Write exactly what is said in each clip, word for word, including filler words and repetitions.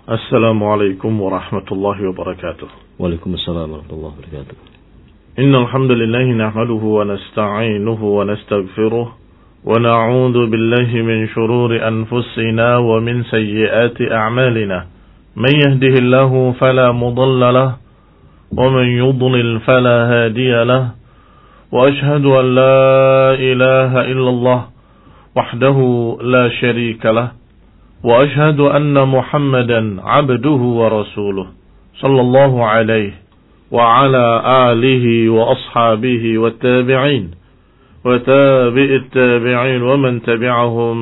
Assalamualaikum warahmatullahi wabarakatuh. Waalaikumsalam warahmatullahi wabarakatuh. Innal hamdalillah nahmaduhu wa nasta'inuhu wa nastaghfiruh wa na'udzu billahi min shururi anfusina wa min sayyiati a'malina. Man yahdihillahu fala mudilla lahu wa man yudlil fala hadiya lahu. Wa ashhadu an la ilaha illallah wahdahu la syarika lahu. وأشهد أن محمدا عبده ورسوله صلى الله عليه وعلى آله وأصحابه والتابعين وتابع التابعين ومن تبعهم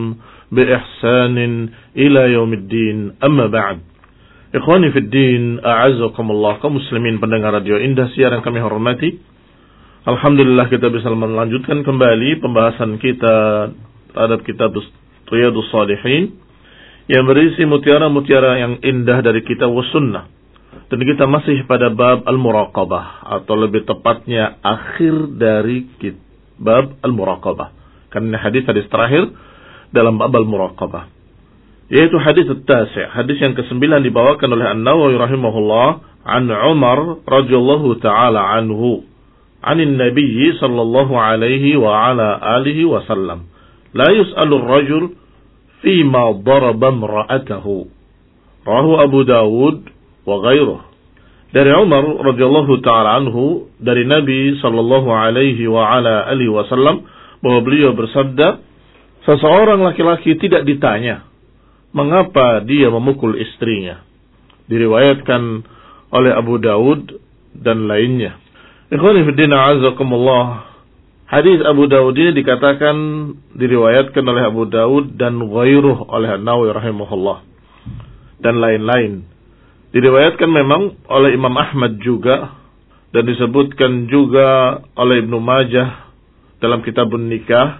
بإحسان إلى يوم الدين أما بعد إخواني في الدين أعزكم الله كمسلمين pendengar radio Indah siaran kami hormati. Alhamdulillah kita bisa melanjutkan kembali pembahasan kita terhadap kitab Riyadhus Shalihin yang berisi mutiara-mutiara yang indah dari kitab was sunnah. Dan kita masih pada bab al-muraqabah, atau lebih tepatnya akhir dari bab al-muraqabah. Karena hadis-hadis terakhir dalam bab al-muraqabah, yaitu hadis at-tasi', hadis yang kesembilan dibawakan oleh An-Nawawi rahimahullah an Umar radhiyallahu taala anhu anin Nabi sallallahu alaihi wa ala alihi wasallam la yus'alu ar-rajul fima daraba imra'atahu. Rawahu Abu Dawud wa ghairuh. Dari Umar radhiyallahu taala anhu dari Nabi sallallahu alaihi wa ala alihi wasallam bahwa beliau bersabda, seseorang laki-laki tidak ditanya mengapa dia memukul istrinya. Diriwayatkan oleh Abu Dawud dan lainnya. Ikhwani fi din a'azakumullah. Hadis Abu Dawud ini dikatakan diriwayatkan oleh Abu Dawud dan ghairuh oleh An-Nawawi rahimahullah dan lain-lain. Diriwayatkan memang oleh Imam Ahmad juga dan disebutkan juga oleh Ibnu Majah dalam Kitabun Nikah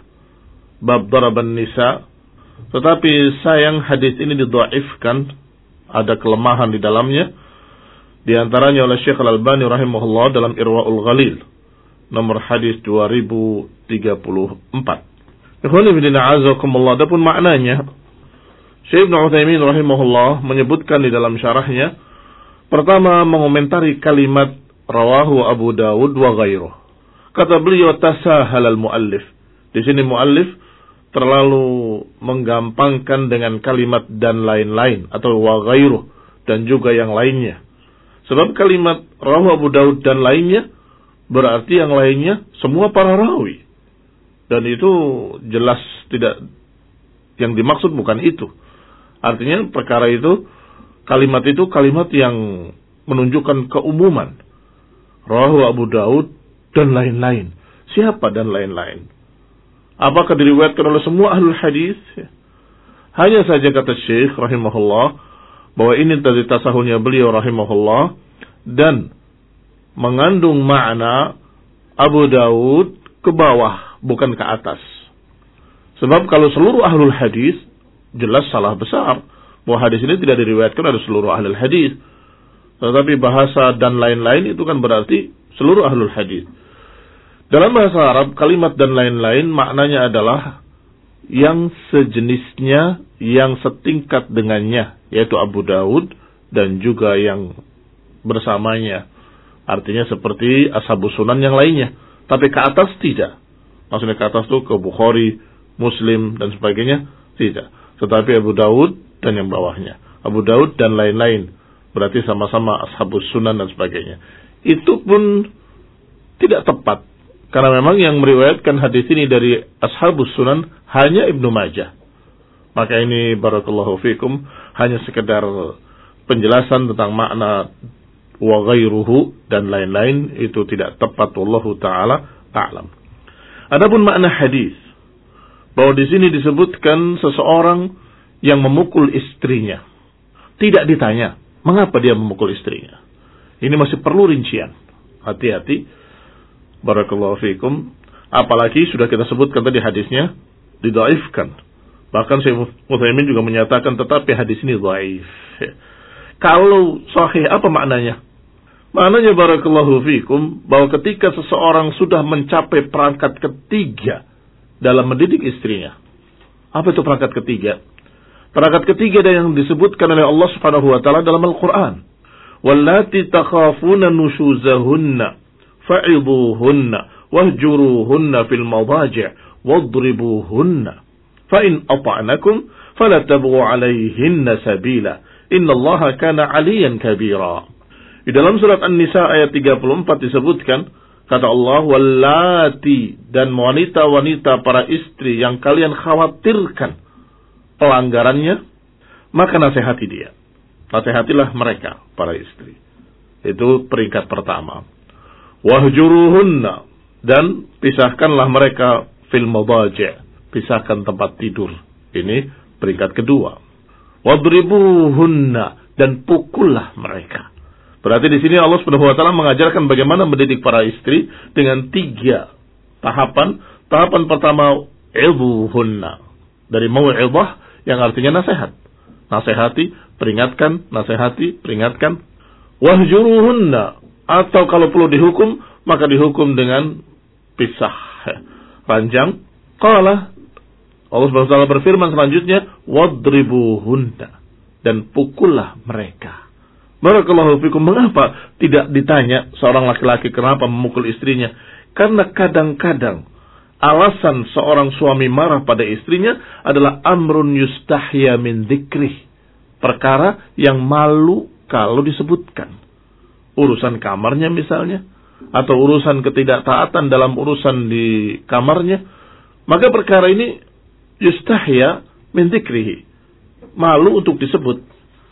bab daraban nisa. Tetapi sayang hadis ini didhaifkan, ada kelemahan di dalamnya. Di antaranya oleh Syekh Al-Albani rahimahullah dalam Irwaul Ghalil nomor hadis dua ribu tiga puluh empat. Ikhwani fillah azakumullah, adapun maknanya Syekh Ibnu Utsaimin rahimahullah menyebutkan di dalam syarahnya, pertama mengomentari kalimat rawahu Abu Dawud wa ghairuh. Kata beliau tasahal al-muallif. Di sini muallif terlalu menggampangkan dengan kalimat dan lain-lain atau wa ghairuh dan juga yang lainnya. Sebab kalimat rawahu Abu Dawud dan lainnya berarti yang lainnya semua para rawi. Dan itu jelas tidak, yang dimaksud bukan itu. Artinya perkara itu, kalimat itu kalimat yang menunjukkan keumuman. Rawahu Abu Dawud dan lain-lain. Siapa dan lain-lain? Apakah diriwayatkan oleh semua ahlul hadis? Hanya saja kata Syekh rahimahullah bahwa ini tadi tasahulnya beliau rahimahullah dan mengandung makna Abu Dawud ke bawah, bukan ke atas. Sebab kalau seluruh ahlul hadis, jelas salah besar bahwa hadis ini tidak diriwayatkan oleh seluruh ahlul hadis. Tetapi bahasa dan lain-lain itu kan berarti seluruh ahlul hadis. Dalam bahasa Arab, kalimat dan lain-lain maknanya adalah yang sejenisnya, yang setingkat dengannya, yaitu Abu Dawud dan juga yang bersamanya. Artinya seperti ashabus sunan yang lainnya. Tapi ke atas tidak. Maksudnya ke atas itu ke Bukhari, Muslim dan sebagainya tidak. Tetapi Abu Dawud dan yang bawahnya. Abu Dawud dan lain-lain. Berarti sama-sama ashabus sunan dan sebagainya. Itu pun tidak tepat. Karena memang yang meriwayatkan hadis ini dari ashabus sunan hanya Ibnu Majah. Maka ini barakallahu fikum hanya sekedar penjelasan tentang makna wa ghairuhu dan lain-lain, itu tidak tepat, wallahu taala a'lam. Adapun makna hadis bahwa di sini disebutkan seseorang yang memukul istrinya, tidak ditanya mengapa dia memukul istrinya. Ini masih perlu rincian. Hati-hati barakallahu fikum, apalagi sudah kita sebutkan tadi hadisnya didhaifkan. Bahkan Syekh Utsaimin juga menyatakan tetapi hadis ini dhaif. Kalau sahih apa maknanya? Maknanya barakallahu fikum bahwa ketika seseorang sudah mencapai perangkat ketiga dalam mendidik istrinya. Apa itu perangkat ketiga? Perangkat ketiga yang disebutkan oleh Allah Subhanahu wa taala dalam Al-Qur'an. Wallati takhafuna nushuzahunna fa'idhuhunna wahjuruhunna fil madaji' wadribuhunna fa in ata'nakum fala tabghu 'alayhinna sabila innallaha kana 'aliyan kabira. Di dalam surat An-Nisa ayat tiga puluh empat disebutkan, kata Allah, wallati, dan wanita-wanita para istri yang kalian khawatirkan pelanggarannya, maka nasihati dia. Nasihatilah mereka, para istri. Itu peringkat pertama. Wahjuruhunna, dan pisahkanlah mereka fil madaji', pisahkan tempat tidur. Ini peringkat kedua. Wadribuhunna, dan pukullah mereka. Berarti di sini Allah Subhanahu wa taala mengajarkan bagaimana mendidik para istri dengan tiga tahapan. Tahapan pertama, idhuhunna, dari mau'idhah yang artinya nasihat. Nasihati, peringatkan, nasihati, peringatkan. Wahjuruhunna, atau kalau perlu dihukum, maka dihukum dengan pisah ranjang. Qala, Allah Subhanahu wa taala berfirman selanjutnya, wadribuhunna, dan pukullah mereka. Barakallahu fikum. Mengapa tidak ditanya seorang laki-laki kenapa memukul istrinya? Karena kadang-kadang alasan seorang suami marah pada istrinya adalah amrun yustahya min dzikrih, perkara yang malu kalau disebutkan. Urusan kamarnya misalnya, atau urusan ketidaktaatan dalam urusan di kamarnya, maka perkara ini yustahya min dzikrih, malu untuk disebut.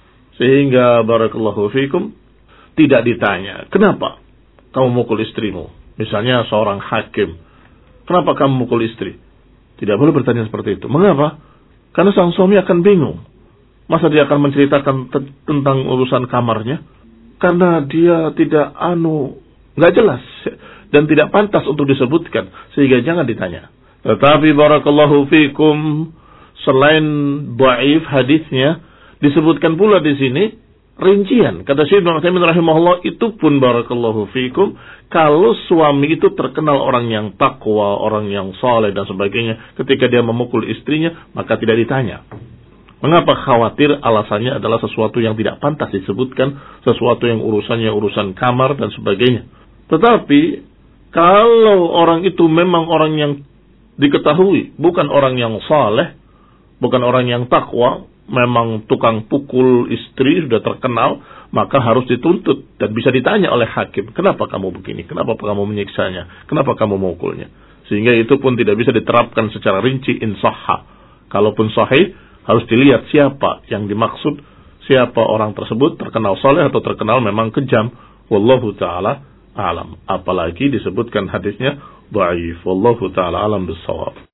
Sehingga barakallahu fikum tidak ditanya, kenapa kamu mukul istrimu? Misalnya seorang hakim, kenapa kamu mukul istri? Tidak boleh bertanya seperti itu. Mengapa? Karena sang suami akan bingung. Masa dia akan menceritakan te- tentang urusan kamarnya? Karena dia tidak anu, nggak jelas dan tidak pantas untuk disebutkan, sehingga jangan ditanya. Tetapi barakallahu fikum, selain dhaif hadisnya, disebutkan pula di sini rincian. Kata Syekh Ibnu Utsaimin rahimahullah, itu pun barakallahu fikum, kalau suami itu terkenal orang yang takwa, orang yang saleh dan sebagainya, ketika dia memukul istrinya, maka tidak ditanya. Mengapa khawatir? Alasannya adalah sesuatu yang tidak pantas disebutkan, sesuatu yang urusannya urusan kamar dan sebagainya. Tetapi kalau orang itu memang orang yang diketahui, bukan orang yang saleh, bukan orang yang takwa, memang tukang pukul istri, sudah terkenal, maka harus dituntut dan bisa ditanya oleh hakim, kenapa kamu begini, kenapa kamu menyiksanya, kenapa kamu memukulnya. Sehingga itu pun tidak bisa diterapkan secara rinci insahha. Kalaupun sahih, harus dilihat siapa yang dimaksud, siapa orang tersebut, terkenal saleh atau terkenal memang kejam. Wallahu ta'ala alam. Apalagi disebutkan hadisnya dhaif. Wallahu ta'ala alam bissawab.